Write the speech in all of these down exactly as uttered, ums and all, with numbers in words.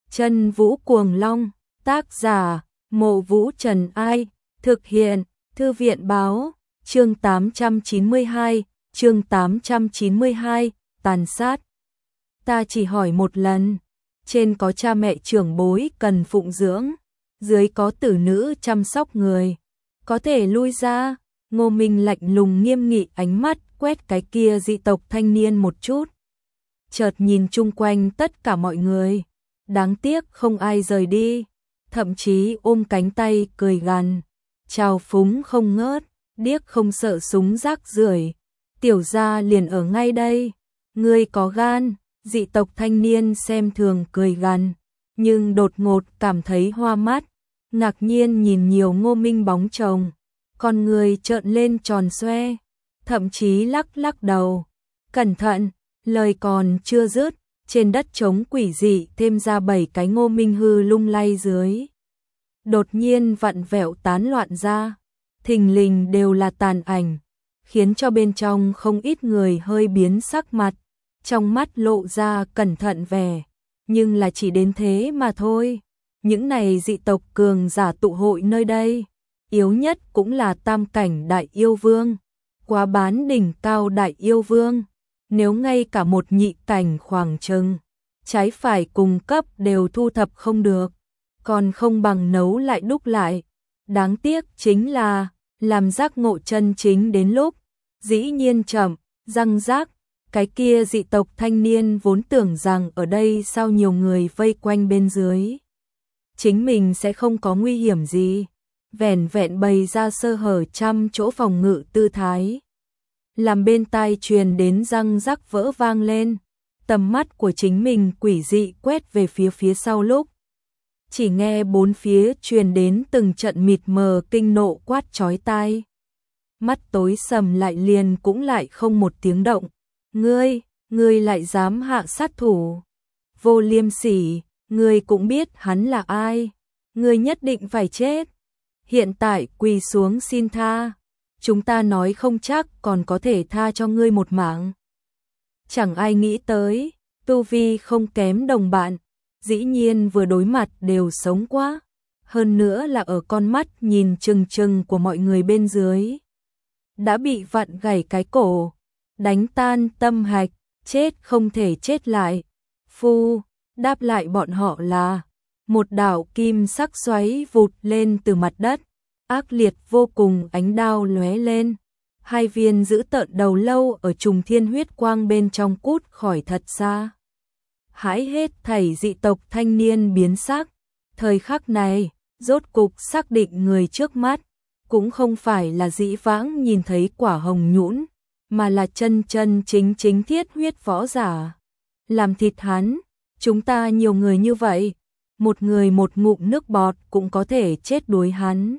Chân Vũ Cuồng Long, tác giả, Mộ Vũ Trần Ai, thực hiện, Thư viện báo, chương tám trăm chín mươi hai, chương tám trăm chín mươi hai, tàn sát. Ta chỉ hỏi một lần, trên có cha mẹ trưởng bối cần phụng dưỡng, dưới có tử nữ chăm sóc người, có thể lui ra. Ngô Minh lạnh lùng nghiêm nghị ánh mắt quét cái kia dị tộc thanh niên một chút. Chợt nhìn chung quanh tất cả mọi người, đáng tiếc không ai rời đi, thậm chí ôm cánh tay cười gằn, trào phúng không ngớt, điếc không sợ súng rác rưởi, tiểu gia liền ở ngay đây, ngươi có gan. Dị tộc thanh niên xem thường cười gằn, nhưng đột ngột cảm thấy hoa mắt, ngạc nhiên nhìn nhiều Ngô Minh bóng chồng, con người trợn lên tròn xoe, thậm chí lắc lắc đầu. Cẩn thận, lời còn chưa dứt, trên đất trống quỷ dị thêm ra bảy cái Ngô Minh hư lung lay dưới. Đột nhiên vặn vẹo tán loạn ra, thình lình đều là tàn ảnh, khiến cho bên trong không ít người hơi biến sắc mặt, trong mắt lộ ra cẩn thận vẻ, nhưng là chỉ đến thế mà thôi. Những này dị tộc cường giả tụ hội nơi đây, yếu nhất cũng là tam cảnh đại yêu vương, quá bán đỉnh cao đại yêu vương, nếu ngay cả một nhị cảnh khoảng chừng, trái phải cùng cấp đều thu thập không được, còn không bằng nấu lại đúc lại. Đáng tiếc chính là, làm giác ngộ chân chính đến lúc, dĩ nhiên chậm, răng rác. Cái kia dị tộc thanh niên vốn tưởng rằng ở đây sao nhiều người vây quanh bên dưới, chính mình sẽ không có nguy hiểm gì, vẻn vẹn bày ra sơ hở trăm chỗ phòng ngự tư thái. Làm bên tai truyền đến răng rắc vỡ vang lên, tầm mắt của chính mình quỷ dị quét về phía phía sau lúc. Chỉ nghe bốn phía truyền đến từng trận mịt mờ kinh nộ quát chói tai. Mắt tối sầm lại liền cũng lại không một tiếng động. Ngươi, ngươi lại dám hạ sát thủ. Vô liêm sỉ, ngươi cũng biết hắn là ai. Ngươi nhất định phải chết. Hiện tại quỳ xuống xin tha. Chúng ta nói không chắc còn có thể tha cho ngươi một mạng. Chẳng ai nghĩ tới, tu vi không kém đồng bạn, dĩ nhiên vừa đối mặt đều sống quá. Hơn nữa là ở con mắt nhìn chừng chừng của mọi người bên dưới. Đã bị vặn gãy cái cổ, đánh tan tâm hạch, chết không thể chết lại. Phu, đáp lại bọn họ là một đạo kim sắc xoáy vụt lên từ mặt đất, ác liệt vô cùng, ánh đao lóe lên, hai viên giữ tợn đầu lâu ở trùng thiên huyết quang bên trong cút khỏi thật xa. Hãi hết thảy dị tộc thanh niên biến sắc, thời khắc này, rốt cục xác định người trước mắt, cũng không phải là dĩ vãng nhìn thấy quả hồng nhũn, mà là chân chân chính chính thiết huyết võ giả. Làm thịt hắn, chúng ta nhiều người như vậy, một người một ngụm nước bọt cũng có thể chết đuối hắn.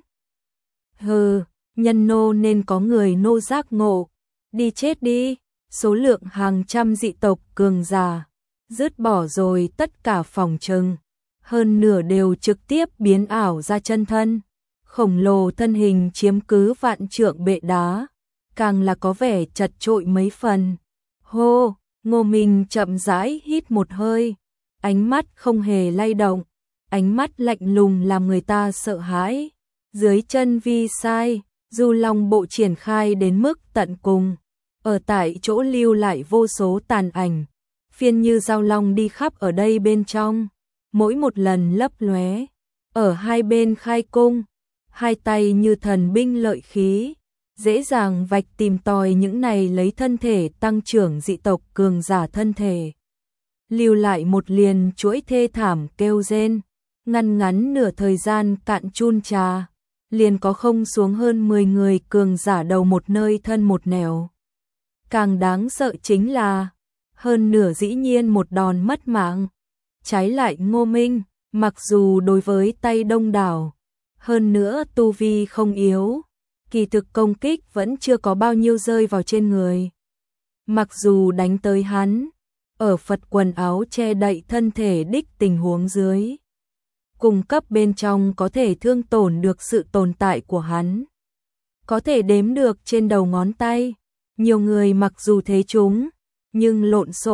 Hừ, nhân nô nên có người nô giác ngộ, đi chết đi. Số lượng hàng trăm dị tộc cường giả, dứt bỏ rồi tất cả phòng trừng, hơn nửa đều trực tiếp biến ảo ra chân thân, khổng lồ thân hình chiếm cứ vạn trượng bệ đá, càng là có vẻ chật trội mấy phần. Hô, Ngô Minh chậm rãi hít một hơi, ánh mắt không hề lay động, ánh mắt lạnh lùng làm người ta sợ hãi. Dưới chân vi sai, du long bộ triển khai đến mức tận cùng, ở tại chỗ lưu lại vô số tàn ảnh, phiên như dao long đi khắp ở đây bên trong, mỗi một lần lấp lóe, ở hai bên khai cung, hai tay như thần binh lợi khí, dễ dàng vạch tìm tòi những này lấy thân thể tăng trưởng dị tộc cường giả thân thể. Lưu lại một liền chuỗi thê thảm kêu rên, ngăn ngắn nửa thời gian cạn chun trà, liền có không xuống hơn mười người cường giả đầu một nơi thân một nẻo. Càng đáng sợ chính là, hơn nửa dĩ nhiên một đòn mất mạng. Trái lại Ngô Minh, mặc dù đối với tay đông đảo, hơn nữa tu vi không yếu, kỳ thực công kích vẫn chưa có bao nhiêu rơi vào trên người. Mặc dù đánh tới hắn, ở Phật quần áo che đậy thân thể đích tình huống dưới, cùng cấp bên trong có thể thương tổn được sự tồn tại của hắn, có thể đếm được trên đầu ngón tay. Nhiều người mặc dù thế chúng, nhưng lộn xộn,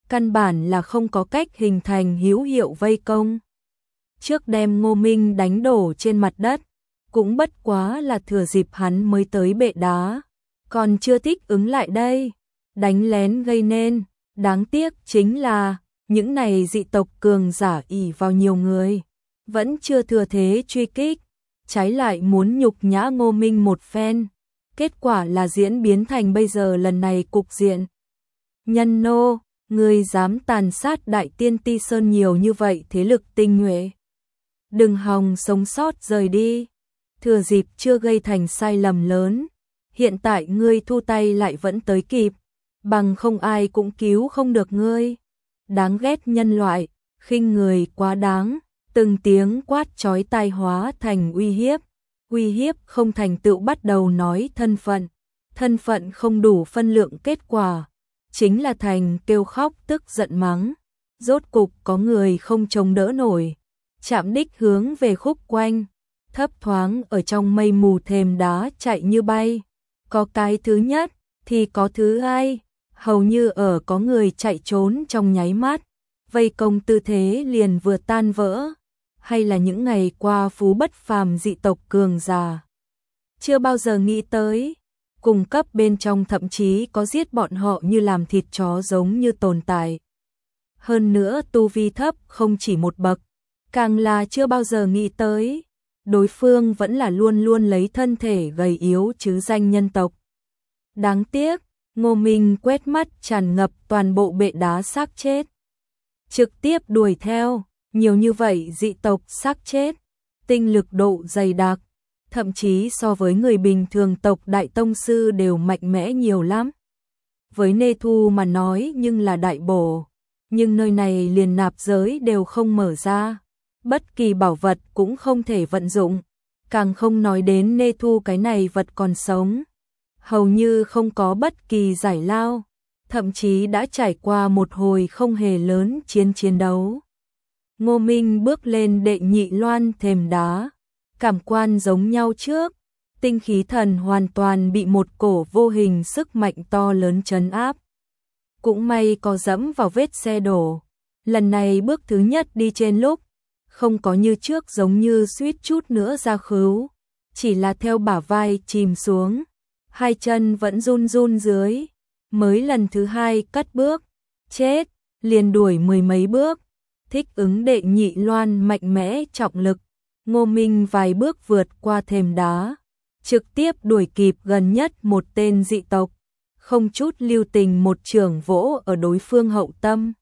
căn bản là không có cách hình thành hữu hiệu vây công. Trước đem Ngô Minh đánh đổ trên mặt đất, cũng bất quá là thừa dịp hắn mới tới bệ đá, còn chưa thích ứng lại đây, đánh lén gây nên, đáng tiếc chính là, những này dị tộc cường giả ỷ vào nhiều người, vẫn chưa thừa thế truy kích, trái lại muốn nhục nhã Ngô Minh một phen, kết quả là diễn biến thành bây giờ lần này cục diện. Nhân nô, ngươi dám tàn sát Đại Tiên Ti Sơn nhiều như vậy thế lực tinh nhuệ, đừng hòng sống sót rời đi, thừa dịp chưa gây thành sai lầm lớn, hiện tại ngươi thu tay lại vẫn tới kịp, bằng không ai cũng cứu không được ngươi. Đáng ghét nhân loại, khinh người quá đáng, từng tiếng quát chói tai hóa thành uy hiếp, uy hiếp không thành tựu bắt đầu nói thân phận, thân phận không đủ phân lượng kết quả, chính là thành kêu khóc tức giận mắng, rốt cục có người không chống đỡ nổi, chạm đích hướng về khúc quanh, thấp thoáng ở trong mây mù thềm đá chạy như bay, có cái thứ nhất thì có thứ hai, hầu như ở có người chạy trốn trong nháy mắt, vây công tư thế liền vừa tan vỡ, hay là những ngày qua phú bất phàm dị tộc cường già. Chưa bao giờ nghĩ tới, cùng cấp bên trong thậm chí có giết bọn họ như làm thịt chó giống như tồn tại. Hơn nữa tu vi thấp không chỉ một bậc, càng là chưa bao giờ nghĩ tới, đối phương vẫn là luôn luôn lấy thân thể gầy yếu chứ danh nhân tộc. Đáng tiếc, Ngô Minh quét mắt tràn ngập toàn bộ bệ đá xác chết. Trực tiếp đuổi theo, nhiều như vậy dị tộc xác chết, tinh lực độ dày đặc, thậm chí so với người bình thường tộc đại tông sư đều mạnh mẽ nhiều lắm. Với Nê Thu mà nói nhưng là đại bổ, nhưng nơi này liền nạp giới đều không mở ra, bất kỳ bảo vật cũng không thể vận dụng, càng không nói đến Nê Thu cái này vật còn sống. Hầu như không có bất kỳ giải lao, thậm chí đã trải qua một hồi không hề lớn chiến chiến đấu. Ngô Minh bước lên đệ nhị loan thềm đá, cảm quan giống nhau trước, tinh khí thần hoàn toàn bị một cổ vô hình sức mạnh to lớn trấn áp. Cũng may có dẫm vào vết xe đổ, lần này bước thứ nhất đi trên lúc, không có như trước giống như suýt chút nữa ra khứu, chỉ là theo bả vai chìm xuống. Hai chân vẫn run run dưới, mới lần thứ hai cất bước, chết, liền đuổi mười mấy bước, thích ứng đệ nhị loan mạnh mẽ trọng lực, Ngô Minh vài bước vượt qua thềm đá, trực tiếp đuổi kịp gần nhất một tên dị tộc, không chút lưu tình một chưởng vỗ ở đối phương hậu tâm.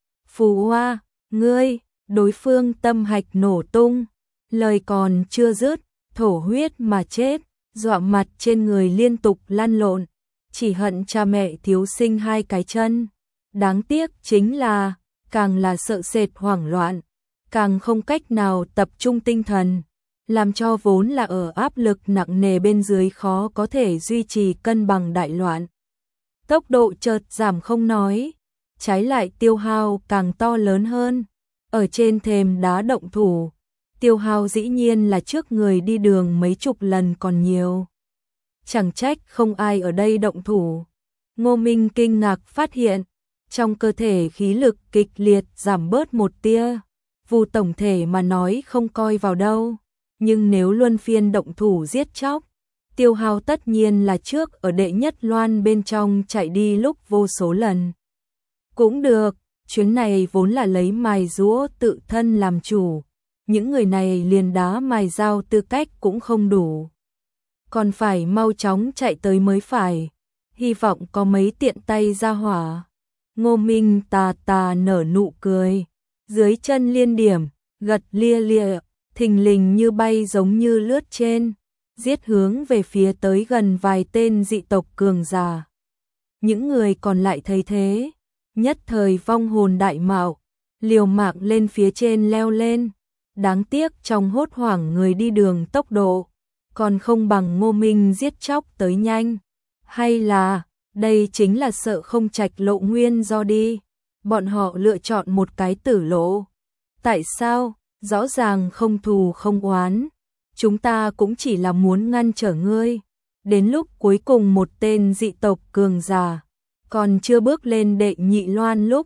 Phù hoa, ngươi, đối phương tâm hạch nổ tung, lời còn chưa dứt, thổ huyết mà chết. Dọa mặt trên người liên tục lăn lộn, chỉ hận cha mẹ thiếu sinh hai cái chân. Đáng tiếc chính là, càng là sợ sệt hoảng loạn, càng không cách nào tập trung tinh thần, làm cho vốn là ở áp lực nặng nề bên dưới khó có thể duy trì cân bằng đại loạn. Tốc độ chợt giảm không nói, trái lại tiêu hao càng to lớn hơn, ở trên thềm đá động thủ. Tiêu hao dĩ nhiên là trước người đi đường mấy chục lần còn nhiều. Chẳng trách không ai ở đây động thủ. Ngô Minh kinh ngạc phát hiện, trong cơ thể khí lực kịch liệt giảm bớt một tia. Vu tổng thể mà nói không coi vào đâu, nhưng nếu luân phiên động thủ giết chóc, tiêu hao tất nhiên là trước ở đệ nhất loan bên trong chạy đi lúc vô số lần. Cũng được, chuyến này vốn là lấy mài giũa tự thân làm chủ. Những người này liền đá mài dao tư cách cũng không đủ, còn phải mau chóng chạy tới mới phải, hy vọng có mấy tiện tay ra hỏa. Ngô Minh tà tà nở nụ cười, dưới chân liên điểm, gật lia lia, thình lình như bay giống như lướt trên, giết hướng về phía tới gần vài tên dị tộc cường giả. Những người còn lại thấy thế, nhất thời vong hồn đại mạo, liều mạng lên phía trên leo lên. Đáng tiếc trong hốt hoảng người đi đường tốc độ, còn không bằng Ngô Minh giết chóc tới nhanh. Hay là, đây chính là sợ không trạch lộ nguyên do đi, bọn họ lựa chọn một cái tử lộ. Tại sao? Rõ ràng không thù không oán, chúng ta cũng chỉ là muốn ngăn trở ngươi. Đến lúc cuối cùng một tên dị tộc cường giả, còn chưa bước lên đệ nhị loan lúc,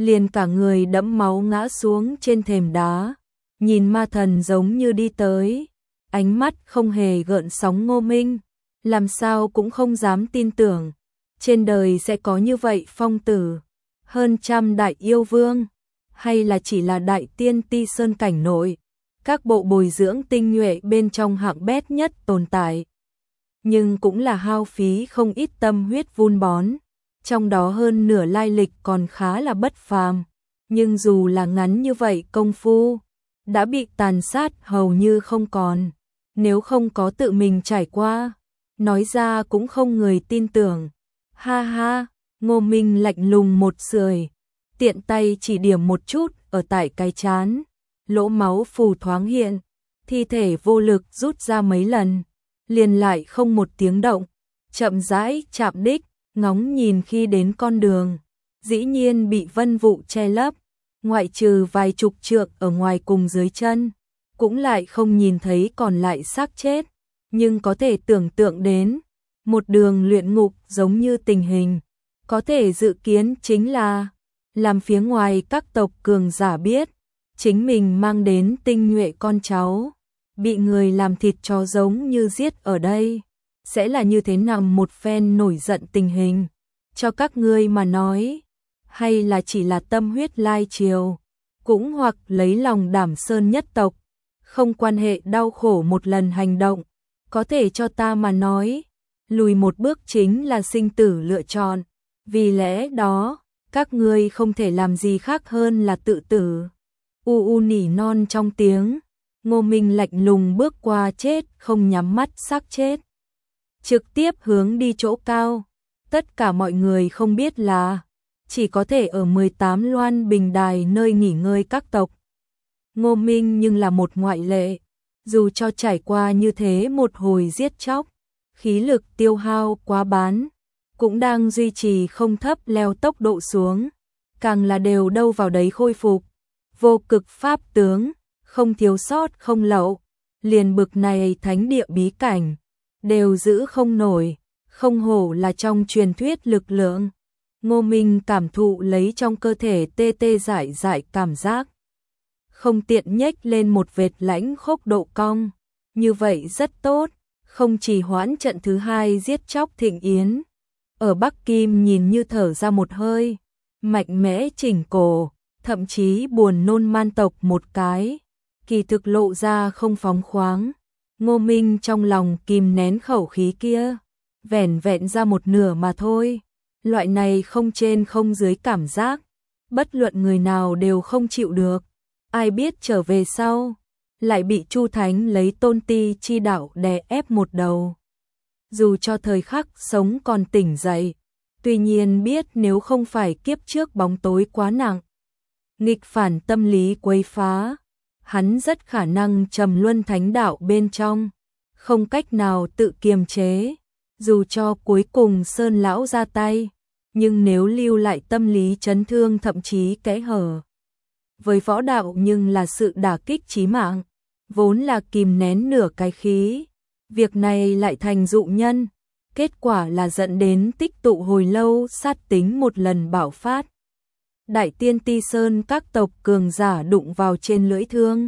liền cả người đẫm máu ngã xuống trên thềm đá, nhìn ma thần giống như đi tới, ánh mắt không hề gợn sóng Ngô Minh, làm sao cũng không dám tin tưởng, trên đời sẽ có như vậy phong tử, hơn trăm đại yêu vương, hay là chỉ là đại tiên ti sơn cảnh nội, các bộ bồi dưỡng tinh nhuệ bên trong hạng bét nhất tồn tại. Nhưng cũng là hao phí không ít tâm huyết vun bón, trong đó hơn nửa lai lịch còn khá là bất phàm, nhưng dù là ngắn như vậy công phu, đã bị tàn sát hầu như không còn, nếu không có tự mình trải qua, nói ra cũng không người tin tưởng. Ha ha, Ngô Minh lạnh lùng một sưởi, tiện tay chỉ điểm một chút ở tại cái trán, lỗ máu phù thoáng hiện, thi thể vô lực rút ra mấy lần, liền lại không một tiếng động, chậm rãi chạm đích, ngóng nhìn khi đến con đường, dĩ nhiên bị vân vụ che lấp, ngoại trừ vài chục trượng ở ngoài cùng dưới chân, cũng lại không nhìn thấy còn lại xác chết, nhưng có thể tưởng tượng đến, một đường luyện ngục giống như tình hình, có thể dự kiến chính là, làm phía ngoài các tộc cường giả biết, chính mình mang đến tinh nhuệ con cháu, bị người làm thịt cho giống như giết ở đây, sẽ là như thế nào một phen nổi giận tình hình, cho các ngươi mà nói, hay là chỉ là tâm huyết lai triều, cũng hoặc lấy lòng Đảm Sơn nhất tộc, không quan hệ đau khổ một lần hành động, có thể cho ta mà nói, lùi một bước chính là sinh tử lựa chọn, vì lẽ đó, các ngươi không thể làm gì khác hơn là tự tử. U u nỉ non trong tiếng, Ngô Minh lạnh lùng bước qua chết không nhắm mắt xác chết. Trực tiếp hướng đi chỗ cao, tất cả mọi người không biết là, chỉ có thể ở mười tám loan bình đài nơi nghỉ ngơi các tộc. Ngô Minh nhưng là một ngoại lệ, dù cho trải qua như thế một hồi giết chóc, khí lực tiêu hao quá bán, cũng đang duy trì không thấp leo tốc độ xuống, càng là đều đâu vào đấy khôi phục, vô cực pháp tướng, không thiếu sót không lậu, liền bực này thánh địa bí cảnh, đều giữ không nổi, không hổ là trong truyền thuyết lực lượng. Ngô Minh cảm thụ lấy trong cơ thể tê tê dại dại cảm giác, không tiện nhếch lên một vệt lãnh khốc độ cong, như vậy rất tốt, không chỉ hoãn trận thứ hai giết chóc thịnh yến. Ở Bắc Kim nhìn như thở ra một hơi, mạnh mẽ chỉnh cổ, thậm chí buồn nôn man tộc một cái, kỳ thực lộ ra không phóng khoáng. Ngô Minh trong lòng kìm nén khẩu khí kia, vẻn vẹn ra một nửa mà thôi, loại này không trên không dưới cảm giác, bất luận người nào đều không chịu được, ai biết trở về sau, lại bị Chu Thánh lấy tôn ti chi đạo đè ép một đầu. Dù cho thời khắc sống còn tỉnh dậy, tuy nhiên biết nếu không phải kiếp trước bóng tối quá nặng, nghịch phản tâm lý quấy phá, hắn rất khả năng trầm luân thánh đạo bên trong, không cách nào tự kiềm chế, dù cho cuối cùng Sơn lão ra tay, nhưng nếu lưu lại tâm lý chấn thương thậm chí kẽ hở, với võ đạo nhưng là sự đả kích chí mạng, vốn là kìm nén nửa cái khí, việc này lại thành dụ nhân, kết quả là dẫn đến tích tụ hồi lâu sát tính một lần bạo phát. Đại tiên Ti Sơn các tộc cường giả đụng vào trên lưỡi thương,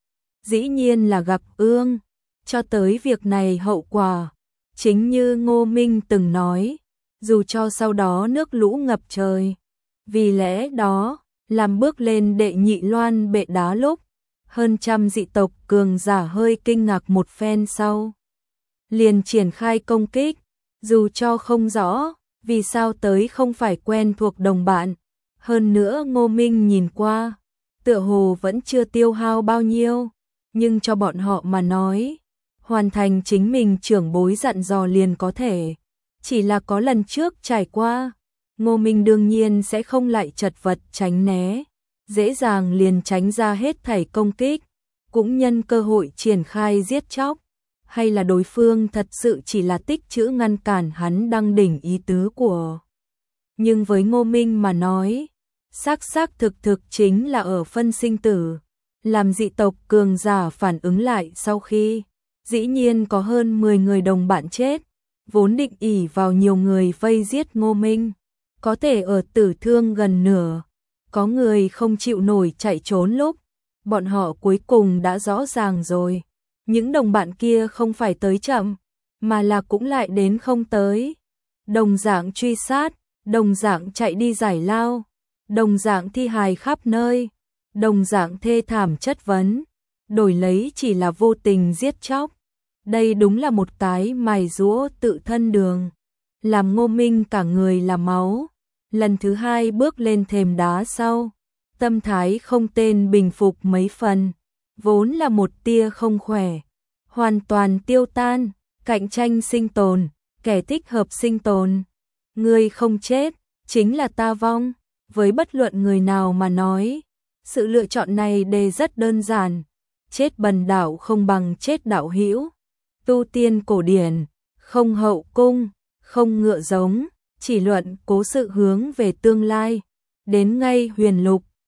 dĩ nhiên là gặp ương, cho tới việc này hậu quả, chính như Ngô Minh từng nói, dù cho sau đó nước lũ ngập trời, vì lẽ đó, làm bước lên đệ nhị loan bệ đá lúc, hơn trăm dị tộc cường giả hơi kinh ngạc một phen sau, liền triển khai công kích, dù cho không rõ, vì sao tới không phải quen thuộc đồng bạn, hơn nữa Ngô Minh nhìn qua, tựa hồ vẫn chưa tiêu hao bao nhiêu, nhưng cho bọn họ mà nói, hoàn thành chính mình trưởng bối dặn dò liền có thể, chỉ là có lần trước trải qua, Ngô Minh đương nhiên sẽ không lại chật vật tránh né, dễ dàng liền tránh ra hết thảy công kích, cũng nhân cơ hội triển khai giết chóc, hay là đối phương thật sự chỉ là tích trữ ngăn cản hắn đăng đỉnh ý tứ của. Nhưng với Ngô Minh mà nói, xác xác thực thực chính là ở phân sinh tử, làm dị tộc cường giả phản ứng lại sau khi, dĩ nhiên có hơn mười người đồng bạn chết, vốn định ỷ vào nhiều người vây giết Ngô Minh, có thể ở tử thương gần nửa, có người không chịu nổi chạy trốn lúc, bọn họ cuối cùng đã rõ ràng rồi. Những đồng bạn kia không phải tới chậm, mà là cũng lại đến không tới. Đồng dạng truy sát, đồng dạng chạy đi giải lao, đồng dạng thi hài khắp nơi, đồng dạng thê thảm chất vấn, đổi lấy chỉ là vô tình giết chóc. Đây đúng là một cái mài giũa tự thân đường, làm Ngô Minh cả người là máu. Lần thứ hai bước lên thềm đá sau, tâm thái không tên bình phục mấy phần, vốn là một tia không khỏe, hoàn toàn tiêu tan, cạnh tranh sinh tồn, kẻ thích hợp sinh tồn. Người không chết, chính là ta vong. Với bất luận người nào mà nói, sự lựa chọn này đề rất đơn giản, chết bần đạo không bằng chết đạo hữu. Tu tiên cổ điển, không hậu cung, không ngựa giống, chỉ luận cố sự hướng về tương lai. Đến ngay huyền lục,